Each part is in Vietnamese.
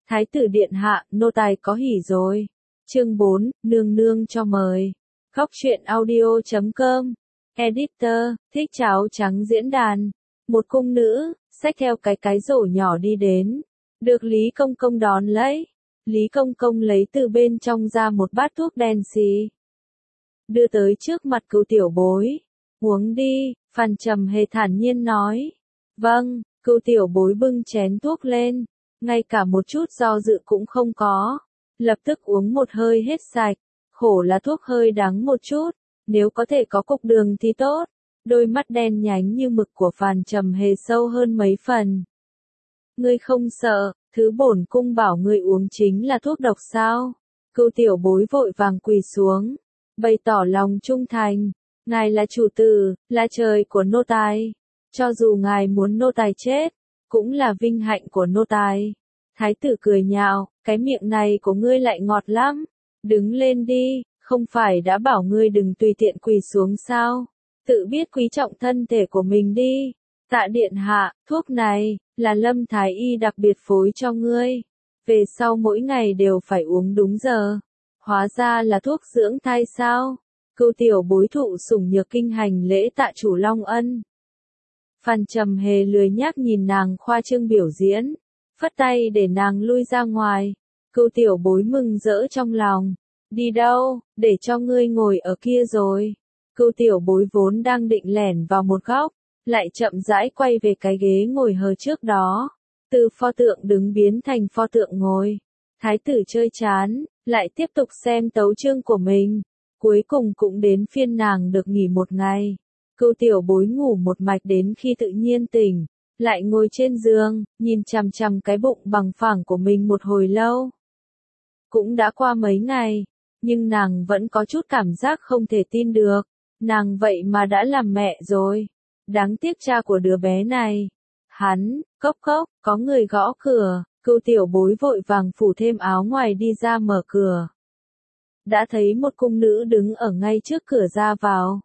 Thái tử điện hạ, nô tài có hỉ rồi. Chương 4, nương nương cho mời. Góc truyện audio.com. Editor, thích cháo trắng diễn đàn. Một cung nữ, xách theo cái rổ nhỏ đi đến. Được Lý Công Công đón lấy. Lý Công Công lấy từ bên trong ra một bát thuốc đen xì. Đưa tới trước mặt Cửu Tiểu Bối. Uống đi, Phan Trầm Hề thản nhiên nói. Vâng, Cửu Tiểu Bối bưng chén thuốc lên. Ngay cả một chút do dự cũng không có. Lập tức uống một hơi hết sạch. Khổ là thuốc hơi đắng một chút. Nếu có thể có cục đường thì tốt. Đôi mắt đen nhánh như mực của Phan Trầm Hề sâu hơn mấy phần. Ngươi không sợ, thứ bổn cung bảo ngươi uống chính là thuốc độc sao? Cửu Tiểu Bối vội vàng quỳ xuống. Bày tỏ lòng trung thành. Ngài là chủ tử, là trời của nô tài. Cho dù ngài muốn nô tài chết, cũng là vinh hạnh của nô tài. Thái tử cười nhạo, cái miệng này của ngươi lại ngọt lắm. Đứng lên đi, không phải đã bảo ngươi đừng tùy tiện quỳ xuống sao? Tự biết quý trọng thân thể của mình đi. Tạ điện hạ, thuốc này, là Lâm Thái Y đặc biệt phối cho ngươi. Về sau mỗi ngày đều phải uống đúng giờ. Hóa ra là thuốc dưỡng thai sao? Cửu Tiểu Bối thụ sủng nhược kinh hành lễ tạ chủ Long Ân. Phan Trầm Hề lười nhác nhìn nàng khoa trương biểu diễn, phất tay để nàng lui ra ngoài. Cửu Tiểu Bối mừng rỡ trong lòng. Đi đâu, để cho ngươi ngồi ở kia rồi. Cửu Tiểu Bối vốn đang định lẻn vào một góc, lại chậm rãi quay về cái ghế ngồi hờ trước đó. Từ pho tượng đứng biến thành pho tượng ngồi. Thái tử chơi chán, lại tiếp tục xem tấu chương của mình. Cuối cùng cũng đến phiên nàng được nghỉ một ngày. Cửu Tiểu Bối ngủ một mạch đến khi tự nhiên tỉnh, lại ngồi trên giường, nhìn chằm chằm cái bụng bằng phẳng của mình một hồi lâu. Cũng đã qua mấy ngày, nhưng nàng vẫn có chút cảm giác không thể tin được. Nàng vậy mà đã làm mẹ rồi. Đáng tiếc cha của đứa bé này. Hắn, cốc cốc, có người gõ cửa. Cửu Tiểu Bối vội vàng phủ thêm áo ngoài đi ra mở cửa. Đã thấy một cung nữ đứng ở ngay trước cửa ra vào.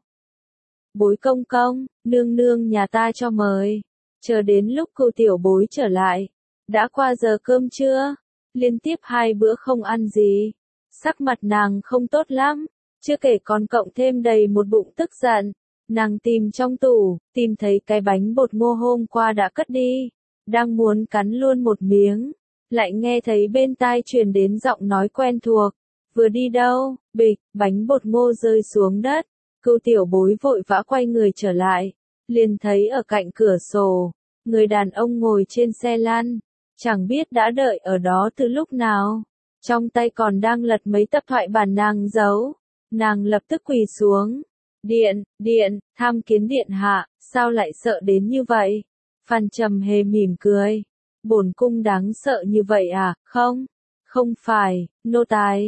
Bối công công, nương nương nhà ta cho mời. Chờ đến lúc Cửu Tiểu Bối trở lại. Đã qua giờ cơm trưa. Liên tiếp 2 bữa không ăn gì. Sắc mặt nàng không tốt lắm. Chưa kể còn cộng thêm đầy một bụng tức giận. Nàng tìm trong tủ, tìm thấy cái bánh bột ngô hôm qua đã cất đi. Đang muốn cắn luôn một miếng. Lại nghe thấy bên tai truyền đến giọng nói quen thuộc. Vừa đi đâu, bịch, bánh bột ngô rơi xuống đất. Cửu Tiểu Bối vội vã quay người trở lại. Liền thấy ở cạnh cửa sổ, người đàn ông ngồi trên xe lăn. Chẳng biết đã đợi ở đó từ lúc nào. Trong tay còn đang lật mấy tập thoại bản nàng giấu. Nàng lập tức quỳ xuống. Điện, tham kiến điện hạ, sao lại sợ đến như vậy? Phan Trầm Hề mỉm cười. Bổn cung đáng sợ như vậy à? Không phải, nô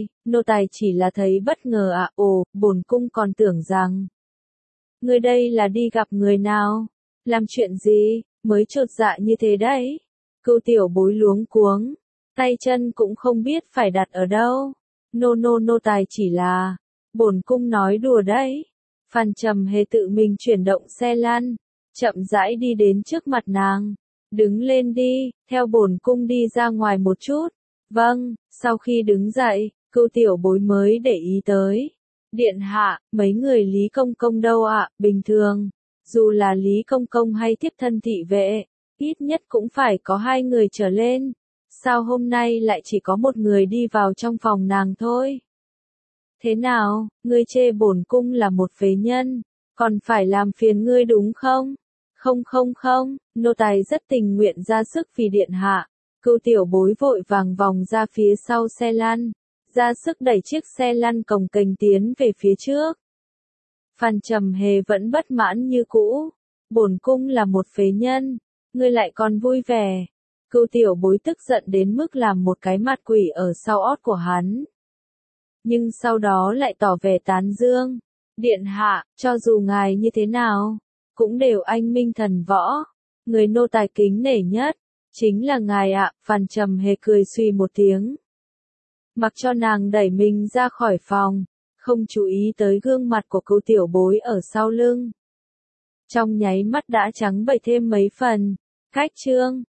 tài chỉ là thấy bất ngờ ạ. Ồ, bổn cung còn tưởng rằng người đây là đi gặp người nào? Làm chuyện gì, mới chột dạ như thế đấy? Cửu Tiểu Bối luống cuống, tay chân cũng không biết phải đặt ở đâu. Nô tài chỉ là, bổn cung nói đùa đấy. Phan Trầm Hề tự mình chuyển động xe lăn, chậm rãi đi đến trước mặt nàng. Đứng lên đi, theo bổn cung đi ra ngoài một chút. Vâng, sau khi đứng dậy, Cửu Tiểu Bối mới để ý tới. Điện hạ, mấy người Lý Công Công đâu ạ? Bình thường, dù là Lý Công Công hay thiếp thân thị vệ, ít nhất cũng phải có 2 người trở lên. Sao hôm nay lại chỉ có một người đi vào trong phòng nàng thôi? Thế nào, ngươi chê bổn cung là một phế nhân, còn phải làm phiền ngươi đúng không? Không, nô tài rất tình nguyện ra sức vì điện hạ. Cửu Tiểu Bối vội vàng vòng ra phía sau xe lăn, ra sức đẩy chiếc xe lăn cồng kềnh tiến về phía trước. Phan Trầm Hề vẫn bất mãn như cũ. Bổn cung là một phế nhân, ngươi lại còn vui vẻ. Cửu Tiểu Bối tức giận đến mức làm một cái mặt quỷ ở sau ót của hắn. Nhưng sau đó lại tỏ vẻ tán dương. Điện hạ, cho dù ngài như thế nào, cũng đều anh minh thần võ. Người nô tài kính nể nhất, chính là ngài ạ. Phan Trầm Hề cười suy một tiếng. Mặc cho nàng đẩy mình ra khỏi phòng, không chú ý tới gương mặt của Cửu Tiểu Bối ở sau lưng. Trong nháy mắt đã trắng bệch thêm mấy phần. Cách chương